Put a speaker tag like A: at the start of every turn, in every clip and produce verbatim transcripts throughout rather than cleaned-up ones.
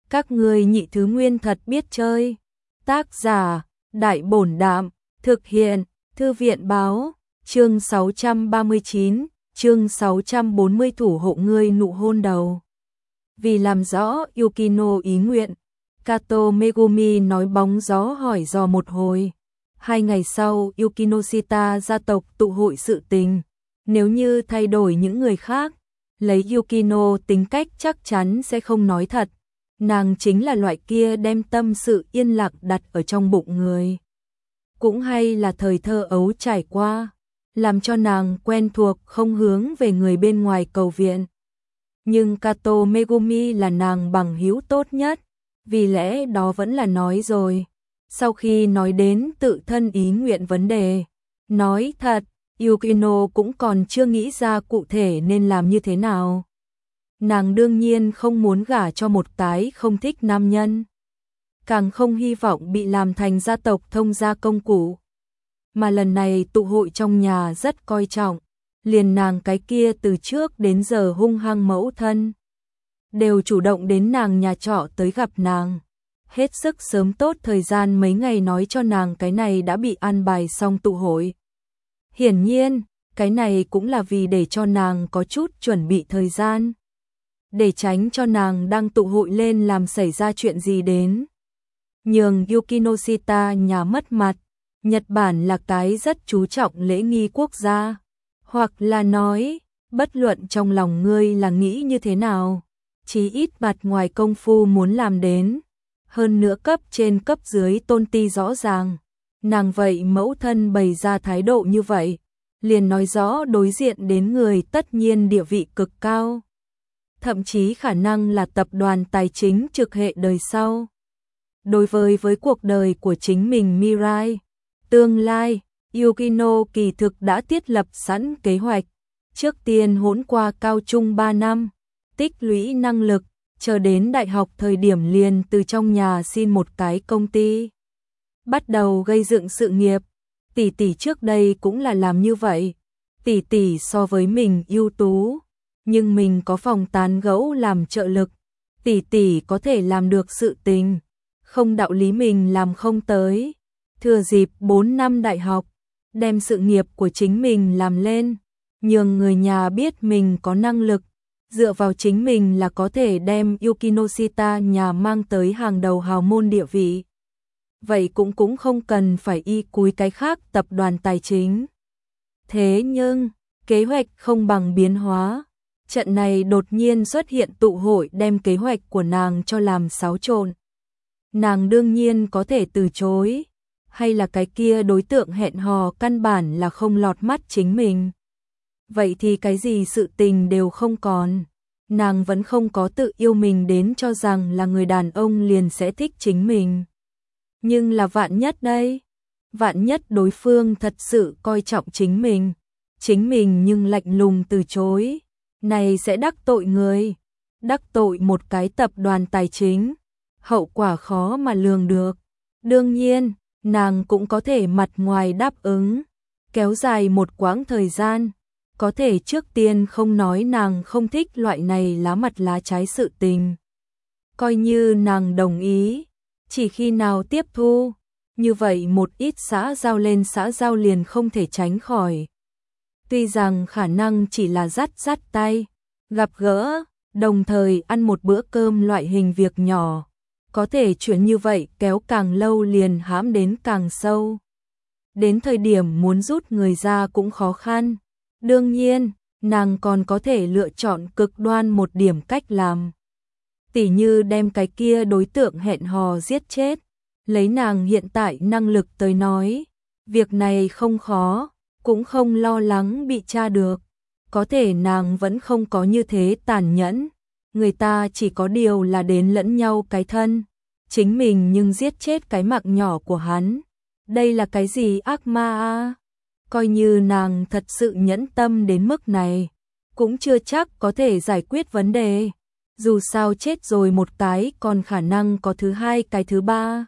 A: Các ngươi nhị thứ nguyên thật biết chơi. Tác giả, Đại Bổn Đạm, thực hiện, Thư viện Báo, chương sáu trăm ba mươi chín, chương sáu trăm bốn mươi thủ hộ ngươi nụ hôn đầu. Vì làm rõ Yukino ý nguyện, Kato Megumi nói bóng gió hỏi dò một hồi. Hai ngày sau, Yukinoshita gia tộc tụ hội sự tình. Nếu như thay đổi những người khác, lấy Yukino tính cách chắc chắn sẽ không nói thật. Nàng chính là loại kia đem tâm sự yên lặng đặt ở trong bụng người. Cũng hay là thời thơ ấu trải qua, làm cho nàng quen thuộc không hướng về người bên ngoài cầu viện. Nhưng Kato Megumi là nàng bằng hữu tốt nhất, vì lẽ đó vẫn là nói rồi. Sau khi nói đến tự thân ý nguyện vấn đề, nói thật, Yukino cũng còn chưa nghĩ ra cụ thể nên làm như thế nào. Nàng đương nhiên không muốn gả cho một cái không thích nam nhân, càng không hy vọng bị làm thành gia tộc thông gia công cụ. Mà lần này tụ hội trong nhà rất coi trọng, liền nàng cái kia từ trước đến giờ hung hăng mẫu thân, đều chủ động đến nàng nhà trọ tới gặp nàng. Hết sức sớm tốt thời gian mấy ngày nói cho nàng cái này đã bị an bài xong tụ hội. Hiển nhiên, cái này cũng là vì để cho nàng có chút chuẩn bị thời gian, để tránh cho nàng đang tụ hội lên làm xảy ra chuyện gì đến, nhường Yukinoshita nhà mất mặt. Nhật Bản là cái rất chú trọng lễ nghi quốc gia, hoặc là nói, bất luận trong lòng ngươi là nghĩ như thế nào, chí ít mặt ngoài công phu muốn làm đến. Hơn nữa cấp trên cấp dưới tôn ti rõ ràng, nàng vậy mẫu thân bày ra thái độ như vậy, liền nói rõ đối diện đến người tất nhiên địa vị cực cao, thậm chí khả năng là tập đoàn tài chính trực hệ đời sau. Đối với với cuộc đời của chính mình Mirai, tương lai, Yukino kỳ thực đã thiết lập sẵn kế hoạch. Trước tiên hỗn qua cao trung ba năm, tích lũy năng lực, chờ đến đại học thời điểm liền từ trong nhà xin một cái công ty, bắt đầu gây dựng sự nghiệp. Tỷ tỷ trước đây cũng là làm như vậy. Tỷ tỷ so với mình ưu tú, nhưng mình có phòng tán gẫu làm trợ lực. Tỷ tỷ có thể làm được sự tình, không đạo lý mình làm không tới. Thừa dịp bốn năm đại học, đem sự nghiệp của chính mình làm lên, nhường người nhà biết mình có năng lực, dựa vào chính mình là có thể đem Yukinoshita nhà mang tới hàng đầu hào môn địa vị. Vậy cũng cũng không cần phải y cúi cái khác tập đoàn tài chính. Thế nhưng, kế hoạch không bằng biến hóa. Trận này đột nhiên xuất hiện tụ hội đem kế hoạch của nàng cho làm xáo trộn. Nàng đương nhiên có thể từ chối, hay là cái kia đối tượng hẹn hò căn bản là không lọt mắt chính mình. Vậy thì cái gì sự tình đều không còn. Nàng vẫn không có tự yêu mình đến cho rằng là người đàn ông liền sẽ thích chính mình. Nhưng là vạn nhất đây, vạn nhất đối phương thật sự coi trọng chính mình, chính mình nhưng lạnh lùng từ chối, này sẽ đắc tội người, đắc tội một cái tập đoàn tài chính, hậu quả khó mà lường được. Đương nhiên, nàng cũng có thể mặt ngoài đáp ứng, kéo dài một quãng thời gian, có thể trước tiên không nói nàng không thích loại này lá mặt lá trái sự tình. Coi như nàng đồng ý, chỉ khi nào tiếp thu, như vậy một ít xã giao lên xã giao liền không thể tránh khỏi. Tuy rằng khả năng chỉ là dắt dắt tay, gặp gỡ, đồng thời ăn một bữa cơm loại hình việc nhỏ, có thể chuyển như vậy kéo càng lâu liền hãm đến càng sâu. Đến thời điểm muốn rút người ra cũng khó khăn. Đương nhiên, nàng còn có thể lựa chọn cực đoan một điểm cách làm. Tỉ như đem cái kia đối tượng hẹn hò giết chết. Lấy nàng hiện tại năng lực tới nói, việc này không khó, cũng không lo lắng bị tra được. Có thể nàng vẫn không có như thế tàn nhẫn. Người ta chỉ có điều là đến lẫn nhau cái thân, chính mình nhưng giết chết cái mạng nhỏ của hắn. Đây là cái gì ác ma a? Coi như nàng thật sự nhẫn tâm đến mức này, cũng chưa chắc có thể giải quyết vấn đề. Dù sao chết rồi một cái còn khả năng có thứ hai cái thứ ba.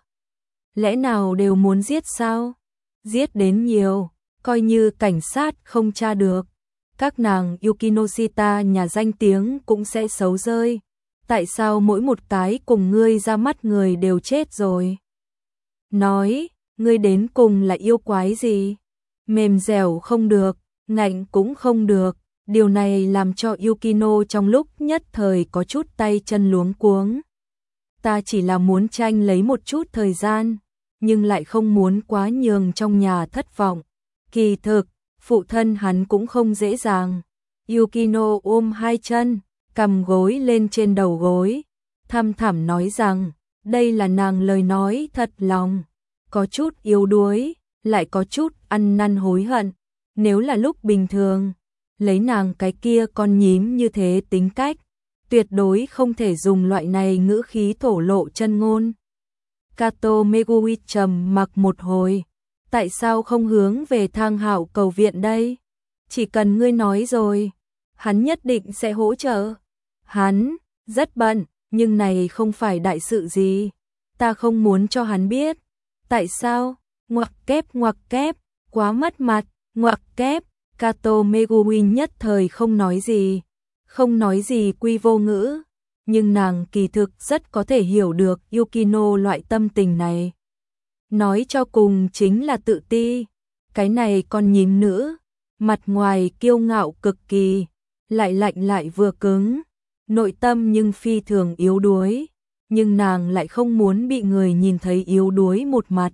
A: Lẽ nào đều muốn giết sao? Giết đến nhiều, coi như cảnh sát không tra được. Các nàng Yukinoshita nhà danh tiếng cũng sẽ xấu rơi. Tại sao mỗi một cái cùng ngươi ra mắt người đều chết rồi? Nói, ngươi đến cùng là yêu quái gì? Mềm dẻo không được, ngạnh cũng không được. Điều này làm cho Yukino trong lúc nhất thời có chút tay chân luống cuống. Ta chỉ là muốn tranh lấy một chút thời gian, nhưng lại không muốn quá nhường trong nhà thất vọng. Kỳ thực, phụ thân hắn cũng không dễ dàng. Yukino ôm hai chân, cầm gối lên trên đầu gối, thăm thẳm nói rằng, đây là nàng lời nói thật lòng, có chút yếu đuối, lại có chút ăn năn hối hận. Nếu là lúc bình thường, lấy nàng cái kia con nhím như thế tính cách, tuyệt đối không thể dùng loại này ngữ khí thổ lộ chân ngôn. Kato Megumi trầm mặc một hồi, tại sao không hướng về Thang Hạo cầu viện đây? Chỉ cần ngươi nói rồi, hắn nhất định sẽ hỗ trợ. Hắn rất bận, nhưng này không phải đại sự gì, ta không muốn cho hắn biết. Tại sao? Ngoặc kép ngoặc kép, quá mất mặt, ngoặc kép. Kato Megumi nhất thời không nói gì, không nói gì quy vô ngữ, nhưng nàng kỳ thực rất có thể hiểu được Yukino loại tâm tình này. Nói cho cùng chính là tự ti, cái này con nhím nữ, mặt ngoài kiêu ngạo cực kỳ, lại lạnh lại vừa cứng, nội tâm nhưng phi thường yếu đuối, nhưng nàng lại không muốn bị người nhìn thấy yếu đuối một mặt.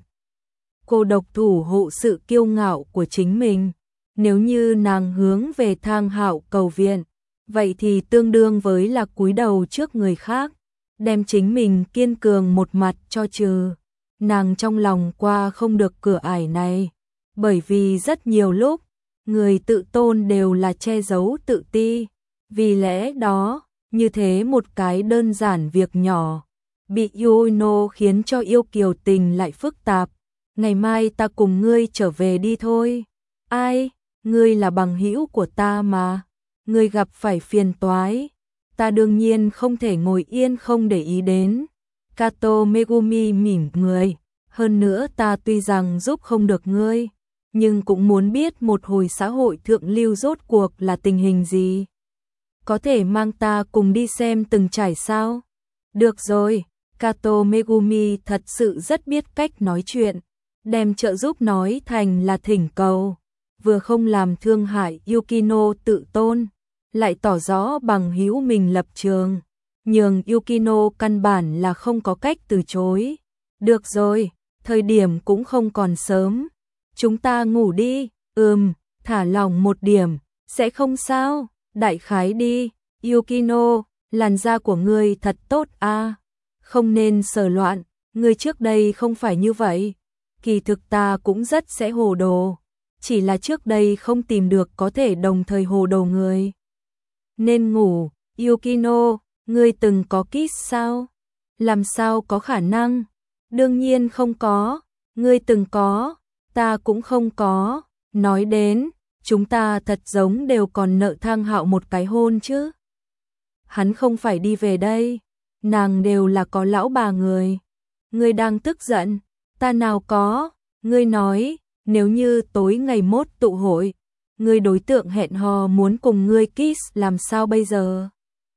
A: Cô độc thủ hộ sự kiêu ngạo của chính mình. Nếu như nàng hướng về Thang Hạo cầu viện, vậy thì tương đương với là cúi đầu trước người khác, đem chính mình kiên cường một mặt cho trừ. Nàng trong lòng qua không được cửa ải này, bởi vì rất nhiều lúc, người tự tôn đều là che giấu tự ti. Vì lẽ đó, như thế một cái đơn giản việc nhỏ, bị Yuno khiến cho yêu kiều tình lại phức tạp. Ngày mai ta cùng ngươi trở về đi thôi. Ai? Ngươi là bằng hữu của ta mà, ngươi gặp phải phiền toái, ta đương nhiên không thể ngồi yên không để ý đến. Kato Megumi mỉm người, hơn nữa ta tuy rằng giúp không được ngươi, nhưng cũng muốn biết một hồi xã hội thượng lưu rốt cuộc là tình hình gì. Có thể mang ta cùng đi xem từng trải sao? Được rồi, Kato Megumi thật sự rất biết cách nói chuyện, đem trợ giúp nói thành là thỉnh cầu. Vừa không làm thương hại Yukino tự tôn, lại tỏ rõ bằng hữu mình lập trường, nhường Yukino căn bản là không có cách từ chối. Được rồi, thời điểm cũng không còn sớm, chúng ta ngủ đi. Ừm, thả lòng một điểm, sẽ không sao, đại khái đi. Yukino, làn da của ngươi thật tốt a, không nên sờ loạn, ngươi trước đây không phải như vậy. Kỳ thực ta cũng rất sẽ hồ đồ, chỉ là trước đây không tìm được có thể đồng thời hồ đồ người. Nên ngủ. Yukino, ngươi từng có kiss sao? Làm sao có khả năng? Đương nhiên không có. Ngươi từng có, ta cũng không có. Nói đến, chúng ta thật giống đều còn nợ Thang Hạo một cái hôn chứ. Hắn không phải đi về đây, nàng đều là có lão bà người. Ngươi đang tức giận? Ta nào có. Ngươi nói, nếu như tối ngày mốt tụ hội, ngươi đối tượng hẹn hò muốn cùng ngươi kiss làm sao bây giờ?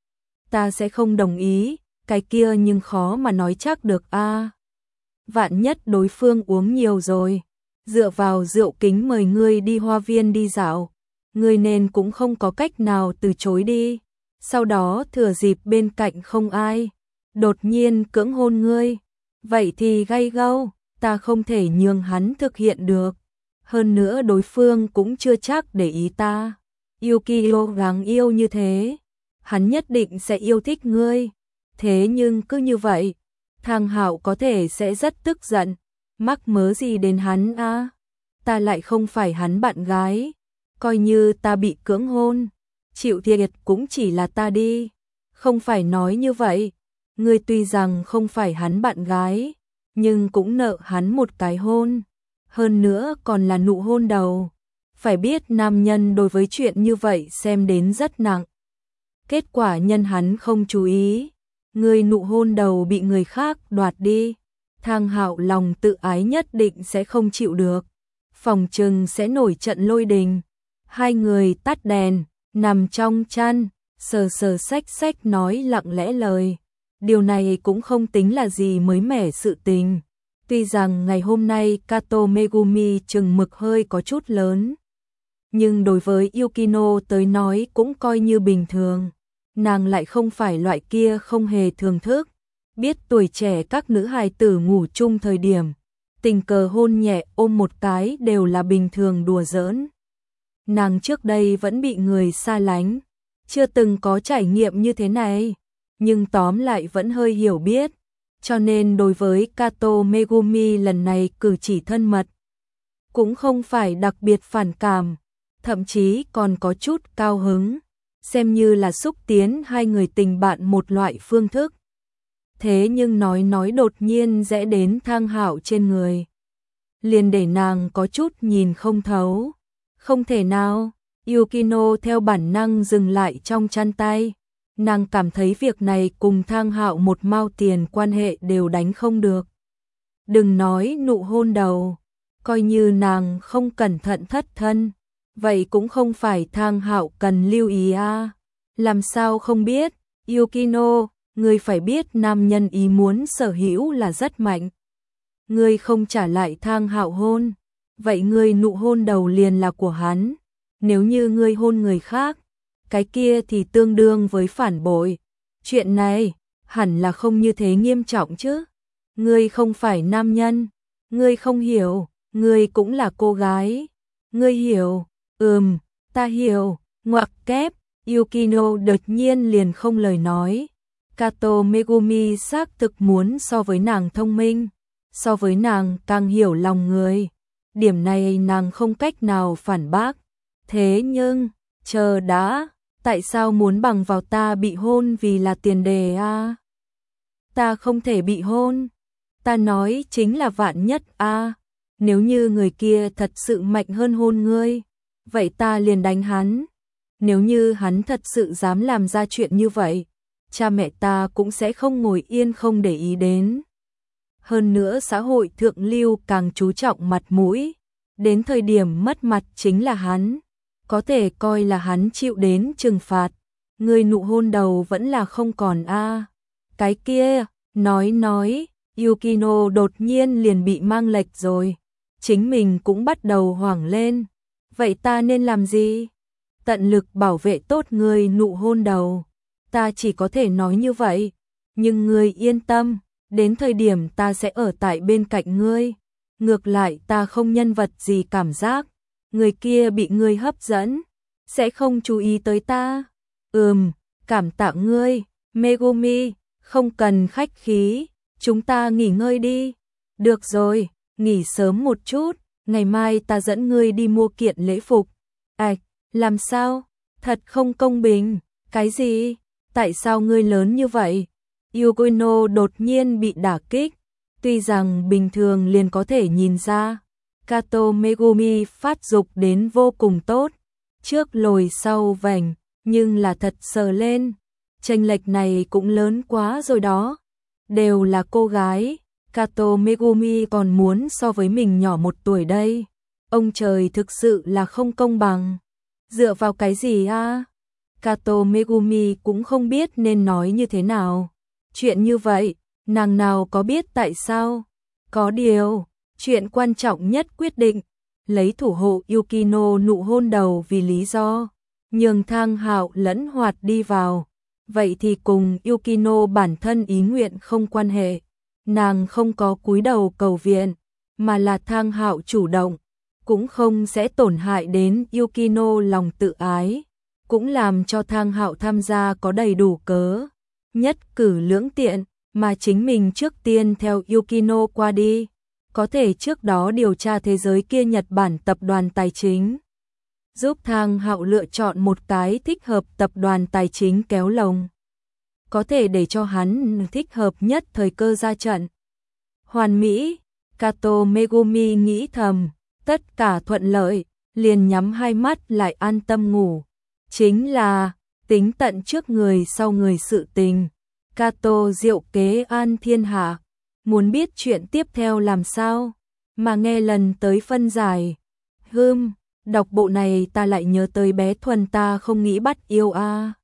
A: Ta sẽ không đồng ý, cái kia nhưng khó mà nói chắc được a. À, vạn nhất đối phương uống nhiều rồi, dựa vào rượu kính mời ngươi đi hoa viên đi dạo, ngươi nên cũng không có cách nào từ chối đi. Sau đó thừa dịp bên cạnh không ai, đột nhiên cưỡng hôn ngươi, vậy thì gay gâu, ta không thể nhường hắn thực hiện được. Hơn nữa đối phương cũng chưa chắc để ý ta. Yukio gắng yêu như thế, hắn nhất định sẽ yêu thích ngươi. Thế nhưng cứ như vậy, Thang Hạo có thể sẽ rất tức giận. Mắc mớ gì đến hắn a? À? Ta lại không phải hắn bạn gái. Coi như ta bị cưỡng hôn, chịu thiệt cũng chỉ là ta đi. Không phải nói như vậy. Ngươi tuy rằng không phải hắn bạn gái, nhưng cũng nợ hắn một cái hôn. Hơn nữa còn là nụ hôn đầu. Phải biết nam nhân đối với chuyện như vậy xem đến rất nặng. Kết quả nhân hắn không chú ý, người nụ hôn đầu bị người khác đoạt đi. Thang Hạo lòng tự ái nhất định sẽ không chịu được. Phòng trừng sẽ nổi trận lôi đình. Hai người tắt đèn, nằm trong chăn, sờ sờ xách xách nói lặng lẽ lời. Điều này cũng không tính là gì mới mẻ sự tình. Tuy rằng ngày hôm nay Kato Megumi chừng mực hơi có chút lớn, nhưng đối với Yukino tới nói cũng coi như bình thường. Nàng lại không phải loại kia không hề thưởng thức, biết tuổi trẻ các nữ hài tử ngủ chung thời điểm, tình cờ hôn nhẹ ôm một cái đều là bình thường đùa giỡn. Nàng trước đây vẫn bị người xa lánh, chưa từng có trải nghiệm như thế này, nhưng tóm lại vẫn hơi hiểu biết, cho nên đối với Kato Megumi lần này cử chỉ thân mật, cũng không phải đặc biệt phản cảm, thậm chí còn có chút cao hứng, xem như là xúc tiến hai người tình bạn một loại phương thức. Thế nhưng nói nói đột nhiên rẽ đến Thang Hạo trên người, liền để nàng có chút nhìn không thấu. Không thể nào, Yukino theo bản năng dừng lại trong chăn tay. Nàng cảm thấy việc này cùng Thang Hạo một mao tiền quan hệ đều đánh không được. Đừng nói nụ hôn đầu, coi như nàng không cẩn thận thất thân, vậy cũng không phải Thang Hạo cần lưu ý à. Làm sao không biết, Yukino, ngươi phải biết nam nhân ý muốn sở hữu là rất mạnh. Ngươi không trả lại Thang Hạo hôn, vậy ngươi nụ hôn đầu liền là của hắn. Nếu như ngươi hôn người khác, cái kia thì tương đương với phản bội. Chuyện này hẳn là không như thế nghiêm trọng chứ. Ngươi không phải nam nhân, ngươi không hiểu, ngươi cũng là cô gái. Ngươi hiểu, ừm, ta hiểu, ngoặc kép. Yukino đột nhiên liền không lời nói. Kato Megumi xác thực muốn so với nàng thông minh, so với nàng càng hiểu lòng người. Điểm này nàng không cách nào phản bác. Thế nhưng, chờ đã, tại sao muốn bằng vào ta bị hôn vì là tiền đề a? Ta không thể bị hôn. Ta nói chính là vạn nhất a. Nếu như người kia thật sự mạnh hơn hôn ngươi, vậy ta liền đánh hắn. Nếu như hắn thật sự dám làm ra chuyện như vậy, cha mẹ ta cũng sẽ không ngồi yên không để ý đến. Hơn nữa xã hội thượng lưu càng chú trọng mặt mũi, đến thời điểm mất mặt chính là hắn, có thể coi là hắn chịu đến trừng phạt. Người nụ hôn đầu vẫn là không còn a. Cái kia, nói nói, Yukino đột nhiên liền bị mang lệch rồi, chính mình cũng bắt đầu hoảng lên. Vậy ta nên làm gì? Tận lực bảo vệ tốt người nụ hôn đầu. Ta chỉ có thể nói như vậy, nhưng ngươi yên tâm, đến thời điểm ta sẽ ở tại bên cạnh ngươi. Ngược lại ta không nhân vật gì cảm giác, người kia bị ngươi hấp dẫn, sẽ không chú ý tới ta. Ừm, cảm tạ ngươi, Megumi, không cần khách khí, chúng ta nghỉ ngơi đi. Được rồi, nghỉ sớm một chút, ngày mai ta dẫn ngươi đi mua kiện lễ phục. Ảch, làm sao? Thật không công bình. Cái gì? Tại sao ngươi lớn như vậy? Yukino đột nhiên bị đả kích. Tuy rằng bình thường liền có thể nhìn ra, Kato Megumi phát dục đến vô cùng tốt, trước lồi sau vành, nhưng là thật sờ lên, chênh lệch này cũng lớn quá rồi đó. Đều là cô gái, Kato Megumi còn muốn so với mình nhỏ một tuổi đây. Ông trời thực sự là không công bằng. Dựa vào cái gì a? Kato Megumi cũng không biết nên nói như thế nào. Chuyện như vậy, nàng nào có biết tại sao? Có điều, chuyện quan trọng nhất quyết định, lấy thủ hộ Yukino nụ hôn đầu vì lý do, nhường Thang Hạo lẫn hoạt đi vào. Vậy thì cùng Yukino bản thân ý nguyện không quan hệ. Nàng không có cúi đầu cầu viện, mà là Thang Hạo chủ động, cũng không sẽ tổn hại đến Yukino lòng tự ái, cũng làm cho Thang Hạo tham gia có đầy đủ cớ. Nhất cử lưỡng tiện, mà chính mình trước tiên theo Yukino qua đi, có thể trước đó điều tra thế giới kia Nhật Bản tập đoàn tài chính, giúp Thang Hạo lựa chọn một cái thích hợp tập đoàn tài chính kéo lồng, có thể để cho hắn thích hợp nhất thời cơ ra trận. Hoàn mỹ, Kato Megumi nghĩ thầm, tất cả thuận lợi, liền nhắm hai mắt lại an tâm ngủ. Chính là tính tận trước người sau người sự tình. Kato diệu kế an thiên hạ, muốn biết chuyện tiếp theo làm sao, mà nghe lần tới phân giải. Hừm, đọc bộ này ta lại nhớ tới bé Thuần ta không nghĩ bắt yêu a. À.